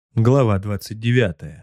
Глава 29.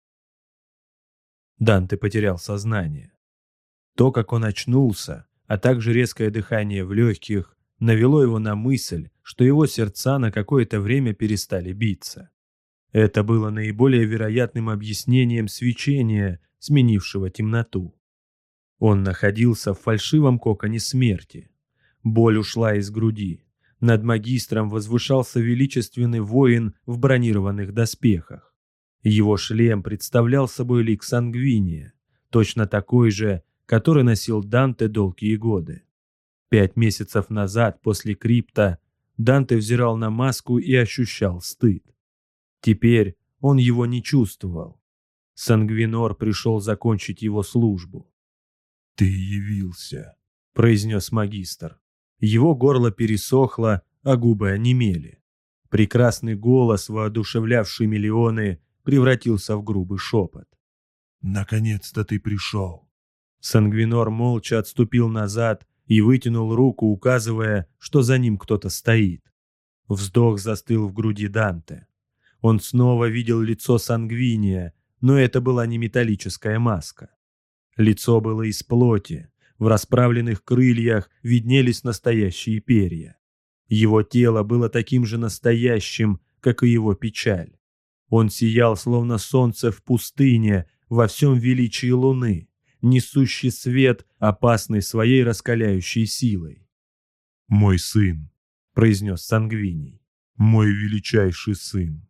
Данте потерял сознание. То, как он очнулся, а также резкое дыхание в легких, навело его на мысль, что его сердца на какое-то время перестали биться. Это было наиболее вероятным объяснением свечения, сменившего темноту. Он находился в фальшивом коконе смерти. Боль ушла из груди. Над магистром возвышался величественный воин в бронированных доспехах. Его шлем представлял собой лик Сангвиния, точно такой же, который носил Данте долгие годы. 5 месяцев назад, после крипта, Данте взирал на маску и ощущал стыд. Теперь он его не чувствовал. Сангвинор пришел закончить его службу. «Ты явился», — произнес магистр. Его горло пересохло, а губы онемели. Прекрасный голос, воодушевлявший миллионы, превратился в грубый шепот. «Наконец-то ты пришел». Сангвинор молча отступил назад и вытянул руку, указывая, что за ним кто-то стоит. Вздох застыл в груди Данте. Он снова видел лицо Сангвиния, но это была не металлическая маска. Лицо было из плоти. В расправленных крыльях виднелись настоящие перья. Его тело было таким же настоящим, как и его печаль. Он сиял, словно солнце в пустыне, во всем величии луны, несущий свет, опасный своей раскаляющей силой. «Мой сын», — произнес Сангвиний. «мой величайший сын».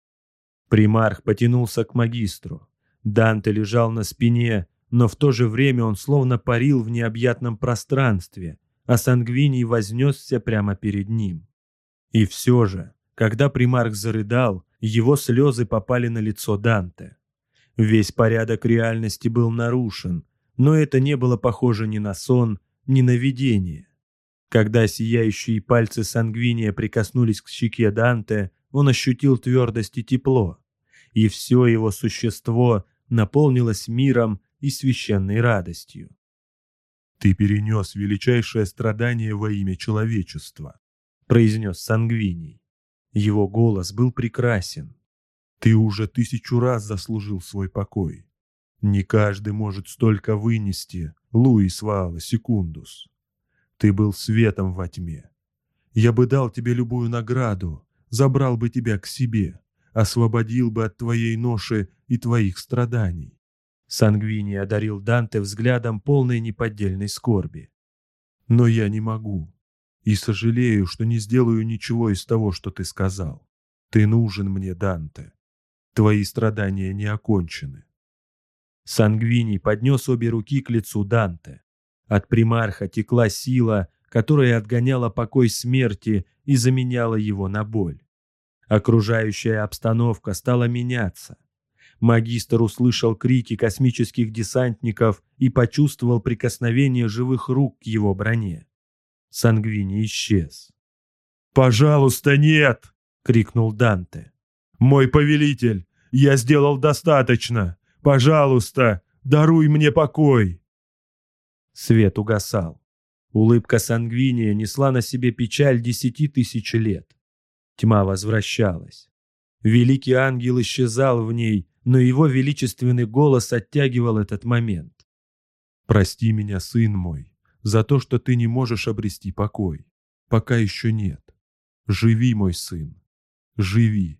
Примарх потянулся к магистру. Данте лежал на спине, но в то же время он словно парил в необъятном пространстве, а Сангвиний вознесся прямо перед ним. И все же, когда примарх зарыдал, его слезы попали на лицо Данте. Весь порядок реальности был нарушен, но это не было похоже ни на сон, ни на видение. Когда сияющие пальцы Сангвиния прикоснулись к щеке Данте, он ощутил твердость и тепло, и все его существо наполнилось миром и священной радостью. «Ты перенес величайшее страдание во имя человечества», — произнес Сангвиний. Его голос был прекрасен. «Ты уже 1000 раз заслужил свой покой. Не каждый может столько вынести, Луис Ваала Секундус. Ты был светом во тьме. Я бы дал тебе любую награду, забрал бы тебя к себе, освободил бы от твоей ноши и твоих страданий». Сангвиний одарил Данте взглядом полной неподдельной скорби. «Но я не могу. И сожалею, что не сделаю ничего из того, что ты сказал. Ты нужен мне, Данте. Твои страдания не окончены». Сангвиний поднес обе руки к лицу Данте. От примарха текла сила, которая отгоняла покой смерти и заменяла его на боль. Окружающая обстановка стала меняться. Магистр услышал крики космических десантников и почувствовал прикосновение живых рук к его броне. Сангвиний исчез. «Пожалуйста, нет!» — крикнул Данте. «Мой повелитель, я сделал достаточно! Пожалуйста, даруй мне покой!» Свет угасал. Улыбка Сангвиния несла на себе печаль 10 000 лет. Тьма возвращалась. Великий ангел исчезал в ней, но его величественный голос оттягивал этот момент. «Прости меня, сын мой, за то, что ты не можешь обрести покой. Пока еще нет. Живи, мой сын, живи».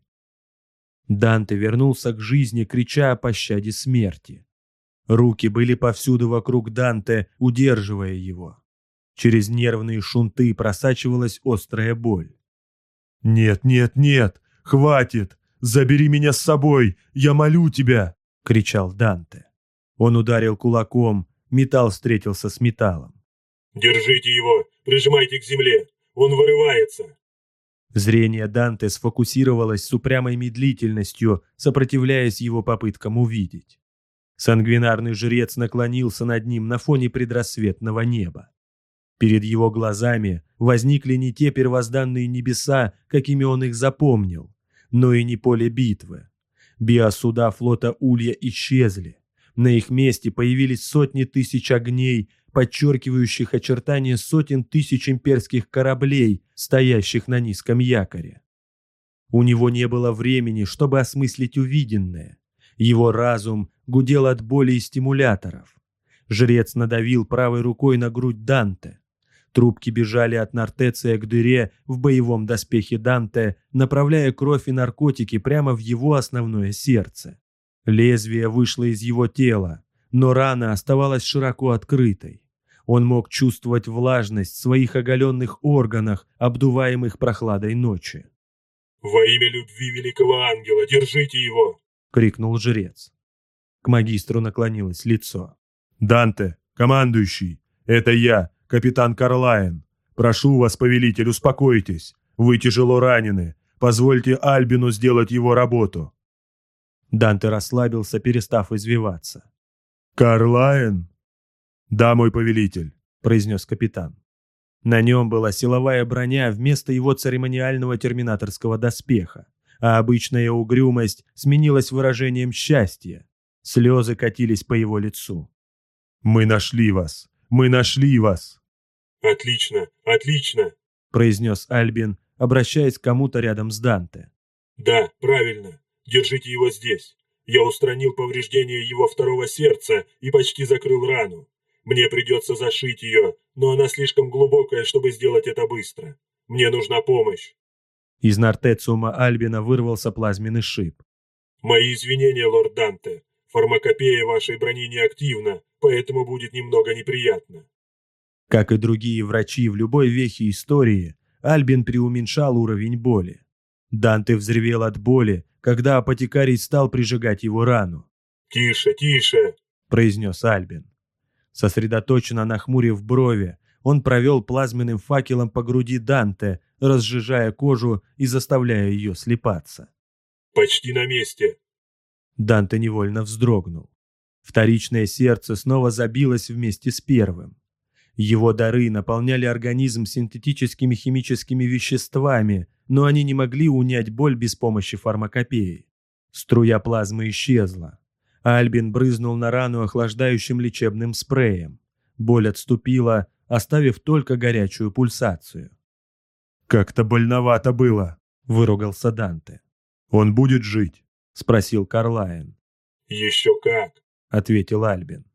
Данте вернулся к жизни, крича о пощаде смерти. Руки были повсюду вокруг Данте, удерживая его. Через нервные шунты просачивалась острая боль. «Нет, нет, нет! Хватит! Забери меня с собой! Я молю тебя!» — кричал Данте. Он ударил кулаком, металл встретился с металлом. «Держите его! Прижимайте к земле! Он вырывается!» Зрение Данте сфокусировалось с упрямой медлительностью, сопротивляясь его попыткам увидеть. Сангвинарный жрец наклонился над ним на фоне предрассветного неба. Перед его глазами возникли не те первозданные небеса, какими он их запомнил, но и не поле битвы. Биосуда флота Улья исчезли. На их месте появились сотни тысяч огней, подчеркивающих очертания сотен тысяч имперских кораблей, стоящих на низком якоре. У него не было времени, чтобы осмыслить увиденное. Его разум гудел от боли и стимуляторов. Жрец надавил правой рукой на грудь Данте. Трубки бежали от Нортеция к дыре в боевом доспехе Данте, направляя кровь и наркотики прямо в его основное сердце. Лезвие вышло из его тела, но рана оставалась широко открытой. Он мог чувствовать влажность в своих оголенных органах, обдуваемых прохладой ночи. «Во имя любви великого ангела, держите его!» — крикнул жрец. К магистру наклонилось лицо. «Данте, командующий, это я, капитан Карлайн. Прошу вас, повелитель, успокойтесь. Вы тяжело ранены. Позвольте Альбину сделать его работу». Данте расслабился, перестав извиваться. «Карлайн?» «Да, мой повелитель», — произнес капитан. На нем была силовая броня вместо его церемониального терминаторского доспеха, а обычная угрюмость сменилась выражением счастья. Слезы катились по его лицу. «Мы нашли вас! Мы нашли вас!» «Отлично, отлично!» — произнес Альбин, обращаясь к кому-то рядом с Данте. «Да, правильно. Держите его здесь. Я устранил повреждение его второго сердца и почти закрыл рану. Мне придется зашить ее, но она слишком глубокая, чтобы сделать это быстро. Мне нужна помощь». Из нортециума Альбина вырвался плазменный шип. «Мои извинения, лорд Данте. Фармакопея вашей брони не активна, поэтому будет немного неприятно». Как и другие врачи в любой вехе истории, Альбин преуменьшал уровень боли. Данте взревел от боли, когда апотекарий стал прижигать его рану. «Тише, тише!» – произнес Альбин. Сосредоточенно нахмурив брови, он провел плазменным факелом по груди Данте, разжижая кожу и заставляя ее слипаться. «Почти на месте!» Данте невольно вздрогнул. Вторичное сердце снова забилось вместе с первым. Его дары наполняли организм синтетическими химическими веществами, но они не могли унять боль без помощи фармакопеи. Струя плазмы исчезла. Альбин брызнул на рану охлаждающим лечебным спреем. Боль отступила, оставив только горячую пульсацию. «Как-то больновато было», — выругался Данте. «Он будет жить?» — спросил Карлайн. «Еще как!» — ответил Альбин.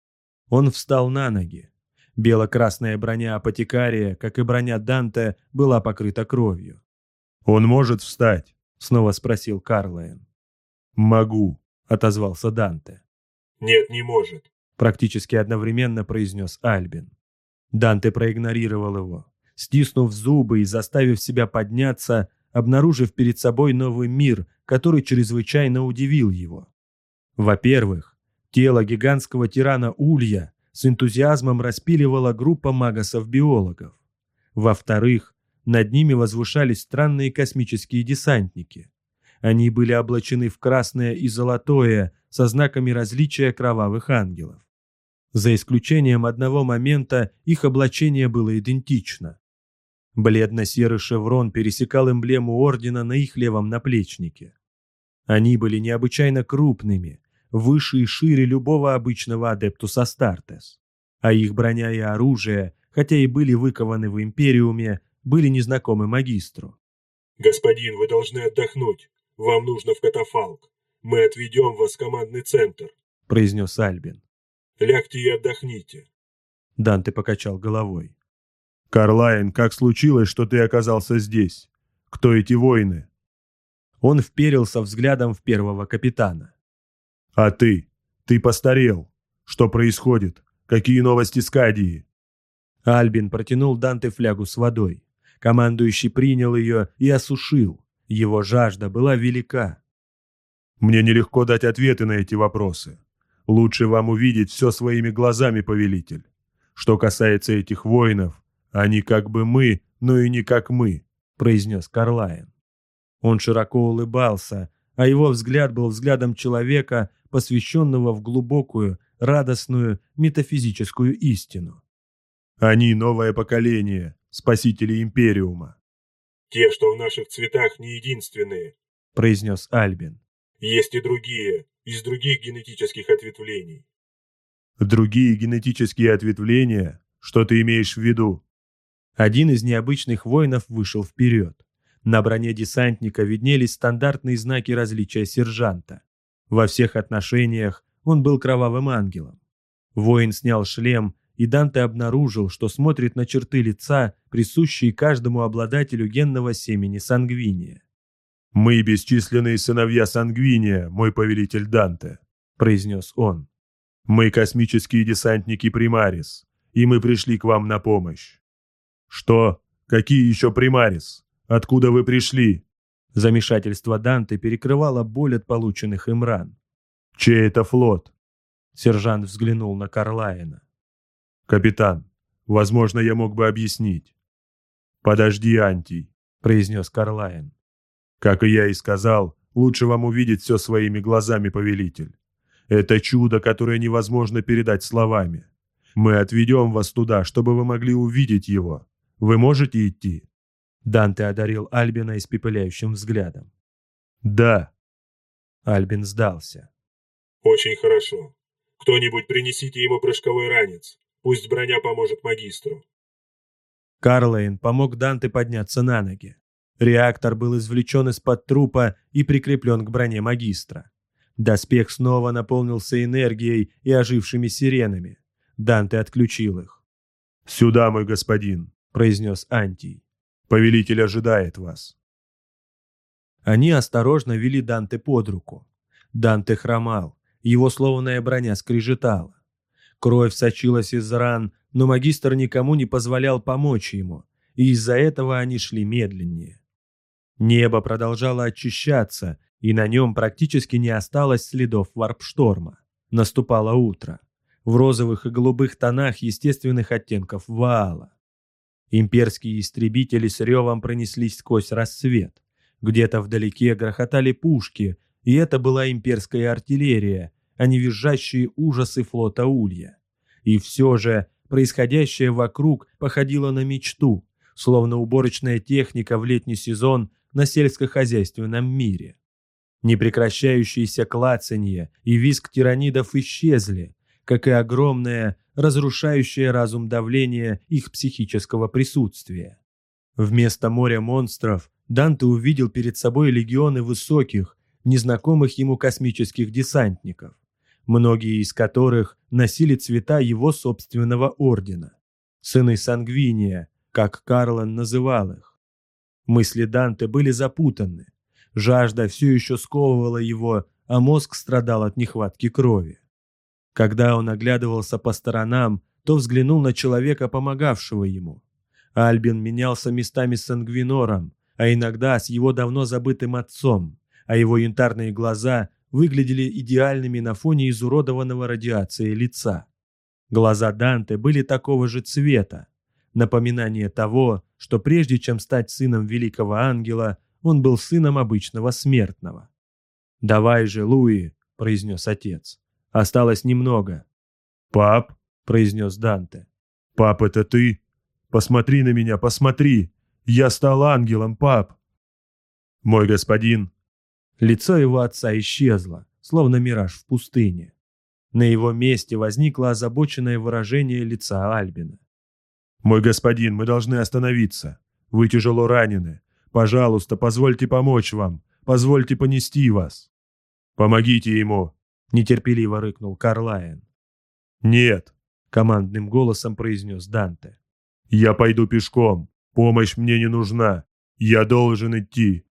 Он встал на ноги. Бело-красная броня апотекария, как и броня Данте, была покрыта кровью. «Он может встать?» — снова спросил Карлайн. «Могу», — отозвался Данте. «Нет, не может», — практически одновременно произнес Альбин. Данте проигнорировал его, стиснув зубы и заставив себя подняться, обнаружив перед собой новый мир, который чрезвычайно удивил его. Во-первых, тело гигантского тирана Улья с энтузиазмом распиливала группа магасов-биологов. Во-вторых, над ними возвышались странные космические десантники. Они были облачены в красное и золотое со знаками различия кровавых ангелов. За исключением одного момента их облачение было идентично. Бледно-серый шеврон пересекал эмблему ордена на их левом наплечнике. Они были необычайно крупными, выше и шире любого обычного адептус Астартес. А их броня и оружие, хотя и были выкованы в Империуме, были незнакомы магистру. «Господин, вы должны отдохнуть. Вам нужно в катафалк. Мы отведем вас в командный центр», — произнес Альбин. «Лягте и отдохните». Данте покачал головой. «Карлайн, как случилось, что ты оказался здесь? Кто эти воины?» Он вперился взглядом в первого капитана. «А ты? Ты постарел. Что происходит? Какие новости с Кадии?» Альбин протянул Данте флягу с водой. Командующий принял ее и осушил. Его жажда была велика. «Мне нелегко дать ответы на эти вопросы. Лучше вам увидеть все своими глазами, повелитель. Что касается этих воинов, они как бы мы, но и не как мы», — произнес Карлайн. Он широко улыбался, а его взгляд был взглядом человека, посвященного в глубокую, радостную, метафизическую истину. «Они новое поколение, спасители Империума». «Те, что в наших цветах, не единственные», — произнес Альбин. «Есть и другие, из других генетических ответвлений». «Другие генетические ответвления? Что ты имеешь в виду?» Один из необычных воинов вышел вперед. На броне десантника виднелись стандартные знаки различия сержанта. Во всех отношениях он был кровавым ангелом. Воин снял шлем, и Данте обнаружил, что смотрит на черты лица, присущие каждому обладателю генного семени Сангвиния. «Мы бесчисленные сыновья Сангвиния, мой повелитель Данте», — произнес он. «Мы космические десантники Примарис, и мы пришли к вам на помощь». «Что? Какие еще Примарис? Откуда вы пришли?» Замешательство Данте перекрывало боль от полученных им ран. «Чей это флот?» Сержант взглянул на Карлайена. «Капитан, возможно, я мог бы объяснить». «Подожди, Антий», — произнес Карлаен. «Как и я и сказал, лучше вам увидеть все своими глазами, повелитель. Это чудо, которое невозможно передать словами. Мы отведем вас туда, чтобы вы могли увидеть его. Вы можете идти?» Данте одарил Альбина испепеляющим взглядом. «Да». Альбин сдался. «Очень хорошо. Кто-нибудь принесите ему прыжковой ранец. Пусть броня поможет магистру». Карлайн помог Данте подняться на ноги. Реактор был извлечен из-под трупа и прикреплен к броне магистра. Доспех снова наполнился энергией и ожившими сиренами. Данте отключил их. «Сюда, мой господин», — произнес Антий. «Повелитель ожидает вас». Они осторожно вели Данте под руку. Данте хромал, его сломанная броня скрежетала. Кровь сочилась из ран, но магистр никому не позволял помочь ему, и из-за этого они шли медленнее. Небо продолжало очищаться, и на нем практически не осталось следов варпшторма. Наступало утро. В розовых и голубых тонах естественных оттенков Ваала. Имперские истребители с ревом пронеслись сквозь рассвет. Где-то вдалеке грохотали пушки, и это была имперская артиллерия, а не визжащие ужасы флота Улья. И все же происходящее вокруг походило на мечту, словно уборочная техника в летний сезон на сельскохозяйственном мире. Непрекращающиеся клацанье и визг тиранидов исчезли, как и огромное, разрушающее разум давление их психического присутствия. Вместо моря монстров Данте увидел перед собой легионы высоких, незнакомых ему космических десантников, многие из которых носили цвета его собственного ордена. Сыны Сангвиния, как Карлан называл их. Мысли Данте были запутаны. Жажда все еще сковывала его, а мозг страдал от нехватки крови. Когда он оглядывался по сторонам, то взглянул на человека, помогавшего ему. Альбин менялся местами с Сангвинором, а иногда с его давно забытым отцом, а его янтарные глаза выглядели идеальными на фоне изуродованного радиацией лица. Глаза Данте были такого же цвета, напоминание того, что прежде чем стать сыном великого ангела, он был сыном обычного смертного. «Давай же, Луи», — произнес отец. «Осталось немного». «Пап», — произнес Данте. «Пап, это ты? Посмотри на меня, посмотри! Я стал ангелом, пап!» «Мой господин!» Лицо его отца исчезло, словно мираж в пустыне. На его месте возникло озабоченное выражение лица Альбина. «Мой господин, мы должны остановиться. Вы тяжело ранены. Пожалуйста, позвольте помочь вам. Позвольте понести вас. Помогите ему!» Нетерпеливо рыкнул Карлаен. «Нет!» — командным голосом произнес Данте. «Я пойду пешком. Помощь мне не нужна. Я должен идти».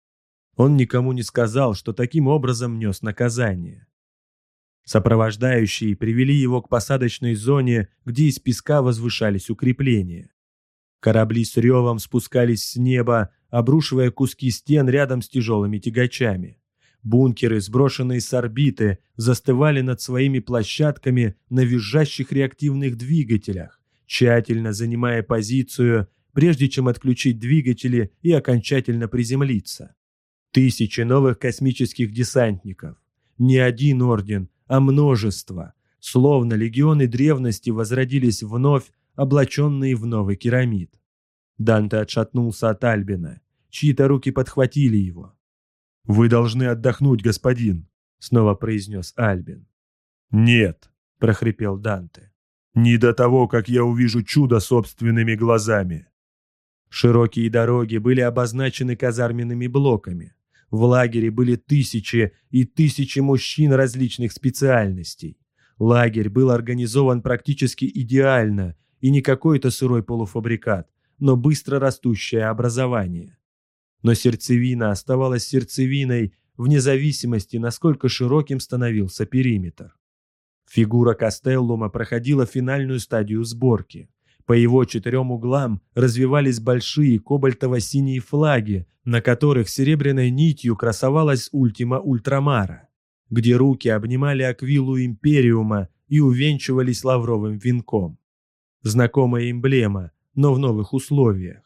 Он никому не сказал, что таким образом нес наказание. Сопровождающие привели его к посадочной зоне, где из песка возвышались укрепления. Корабли с ревом спускались с неба, обрушивая куски стен рядом с тяжелыми тягачами. Бункеры, сброшенные с орбиты, застывали над своими площадками на визжащих реактивных двигателях, тщательно занимая позицию, прежде чем отключить двигатели и окончательно приземлиться. Тысячи новых космических десантников. Не один орден, а множество. Словно легионы древности возродились вновь, облаченные в новый керамид. Данте отшатнулся от Альбина. Чьи-то руки подхватили его. «Вы должны отдохнуть, господин», — снова произнес Альбин. «Нет», — прохрипел Данте. «Не до того, как я увижу чудо собственными глазами». Широкие дороги были обозначены казарменными блоками. В лагере были тысячи и тысячи мужчин различных специальностей. Лагерь был организован практически идеально, и не какой-то сырой полуфабрикат, но быстро растущее образование. Но сердцевина оставалась сердцевиной вне зависимости, насколько широким становился периметр. Фигура Кастеллума проходила финальную стадию сборки. По его 4 углам развивались большие кобальтово-синие флаги, на которых серебряной нитью красовалась Ультима Ультрамара, где руки обнимали аквилу Империума и увенчивались лавровым венком. Знакомая эмблема, но в новых условиях.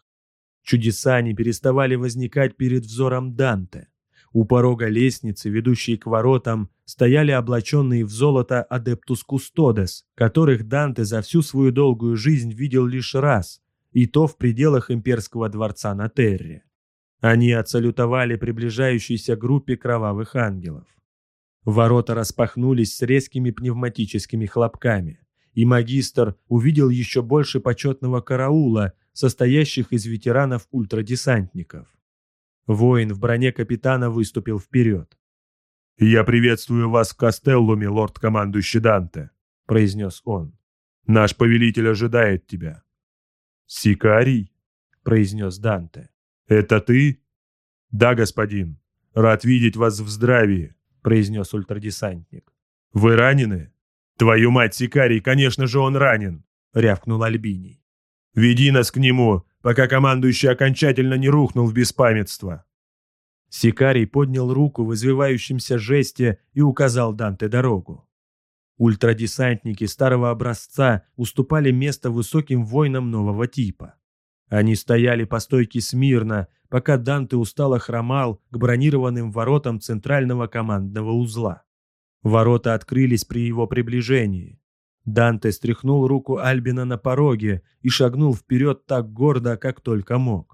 Чудеса не переставали возникать перед взором Данте. У порога лестницы, ведущей к воротам, стояли облаченные в золото адептус кустодес, которых Данте за всю свою долгую жизнь видел лишь раз, и то в пределах имперского дворца на Терре. Они отсалютовали приближающейся группе кровавых ангелов. Ворота распахнулись с резкими пневматическими хлопками, и магистр увидел еще больше почетного караула, состоящих из ветеранов-ультрадесантников. Воин в броне капитана выступил вперед. «Я приветствую вас в Кастеллуме, лорд-командующий Данте», — произнес он. «Наш повелитель ожидает тебя». «Сикарий?» — произнес Данте. «Это ты?» «Да, господин. Рад видеть вас в здравии», — произнес ультрадесантник. «Вы ранены?» «Твою мать, Сикарий, конечно же он ранен», — рявкнул Альбиний. «Веди нас к нему, пока командующий окончательно не рухнул в беспамятство». Сикарий поднял руку в извивающемся жесте и указал Данте дорогу. Ультрадесантники старого образца уступали место высоким воинам нового типа. Они стояли по стойке смирно, пока Данте устало хромал к бронированным воротам центрального командного узла. Ворота открылись при его приближении. Данте стряхнул руку Альбина на пороге и шагнул вперед так гордо, как только мог.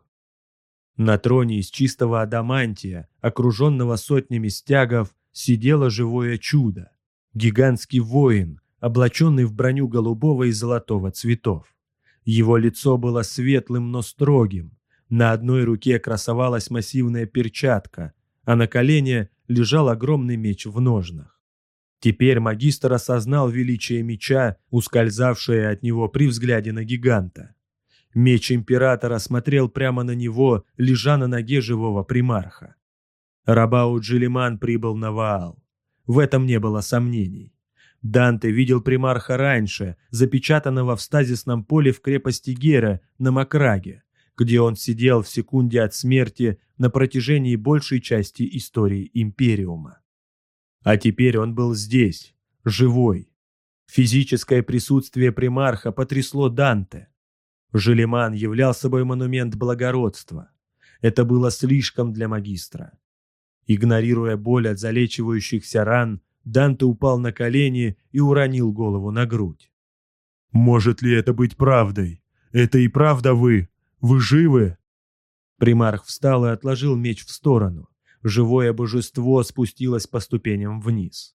На троне из чистого адамантия, окруженного сотнями стягов, сидело живое чудо. Гигантский воин, облаченный в броню голубого и золотого цветов. Его лицо было светлым, но строгим. На одной руке красовалась массивная перчатка, а на колене лежал огромный меч в ножнах. Теперь магистр осознал величие меча, ускользавшее от него при взгляде на гиганта. Меч императора смотрел прямо на него, лежа на ноге живого примарха. Рабау Джилиман прибыл на Ваал. В этом не было сомнений. Данте видел примарха раньше, запечатанного в стазисном поле в крепости Гера на Макраге, где он сидел в секунде от смерти на протяжении большей части истории Империума. А теперь он был здесь, живой. Физическое присутствие примарха потрясло Данте. Джилиман являл собой монумент благородства. Это было слишком для магистра. Игнорируя боль от залечивающихся ран, Данте упал на колени и уронил голову на грудь. «Может ли это быть правдой? Это и правда вы? Вы живы?» Примарх встал и отложил меч в сторону. Живое божество спустилось по ступеням вниз.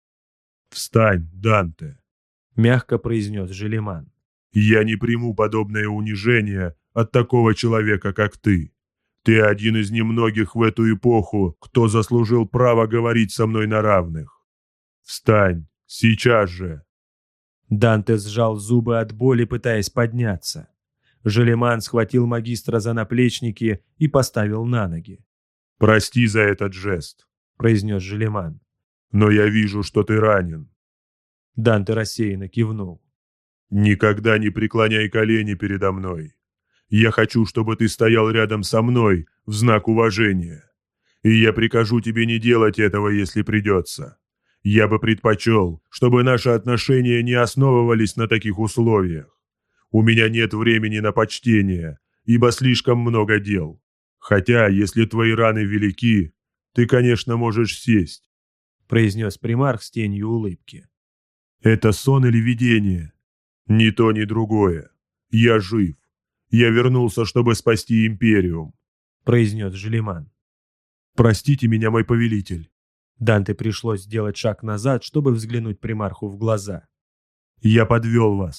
«Встань, Данте», — мягко произнес Джилиман. «Я не приму подобное унижение от такого человека, как ты. Ты один из немногих в эту эпоху, кто заслужил право говорить со мной на равных. Встань, сейчас же!» Данте сжал зубы от боли, пытаясь подняться. Джилиман схватил магистра за наплечники и поставил на ноги. «Прости за этот жест», — произнес Джилиман. «Но я вижу, что ты ранен». Данте рассеянно кивнул. «Никогда не преклоняй колени передо мной. Я хочу, чтобы ты стоял рядом со мной в знак уважения. И я прикажу тебе не делать этого, если придется. Я бы предпочел, чтобы наши отношения не основывались на таких условиях. У меня нет времени на почтение, ибо слишком много дел. Хотя, если твои раны велики, ты, конечно, можешь сесть», — произнес примарх с тенью улыбки. «Это сон или видение?» «Ни то, ни другое. Я жив. Я вернулся, чтобы спасти Империум», — произнес Джилиман. «Простите меня, мой повелитель». Данте пришлось сделать шаг назад, чтобы взглянуть примарху в глаза. «Я подвел вас.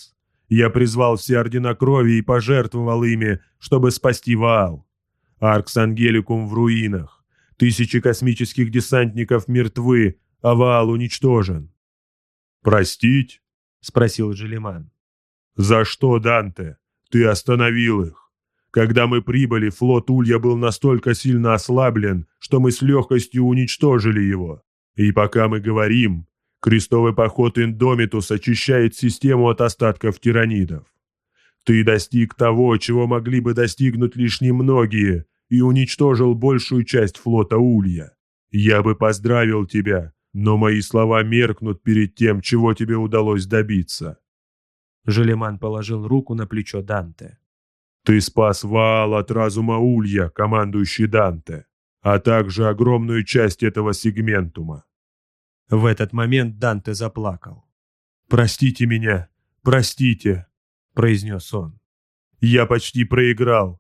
Я призвал все ордена крови и пожертвовал ими, чтобы спасти Ваал. Аркс Ангеликум в руинах. 1000 космических десантников мертвы, а Ваал уничтожен». «Простить?» — спросил Желиман. «За что, Данте? Ты остановил их. Когда мы прибыли, флот Улья был настолько сильно ослаблен, что мы с легкостью уничтожили его. И пока мы говорим, крестовый поход Индомитус очищает систему от остатков тиранидов. Ты достиг того, чего могли бы достигнуть лишь немногие, и уничтожил большую часть флота Улья. Я бы поздравил тебя, но мои слова меркнут перед тем, чего тебе удалось добиться». Желиман положил руку на плечо Данте. «Ты спас Ваал от разума Улья, командующий Данте, а также огромную часть этого сегментума». В этот момент Данте заплакал. «Простите меня, простите», — произнес он. «Я почти проиграл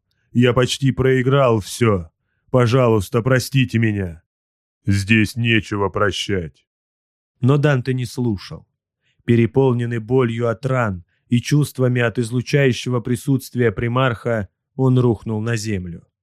все. Пожалуйста, простите меня». «Здесь нечего прощать». Но Данте не слушал. Переполненный болью от ран и чувствами от излучающего присутствия примарха, он рухнул на землю.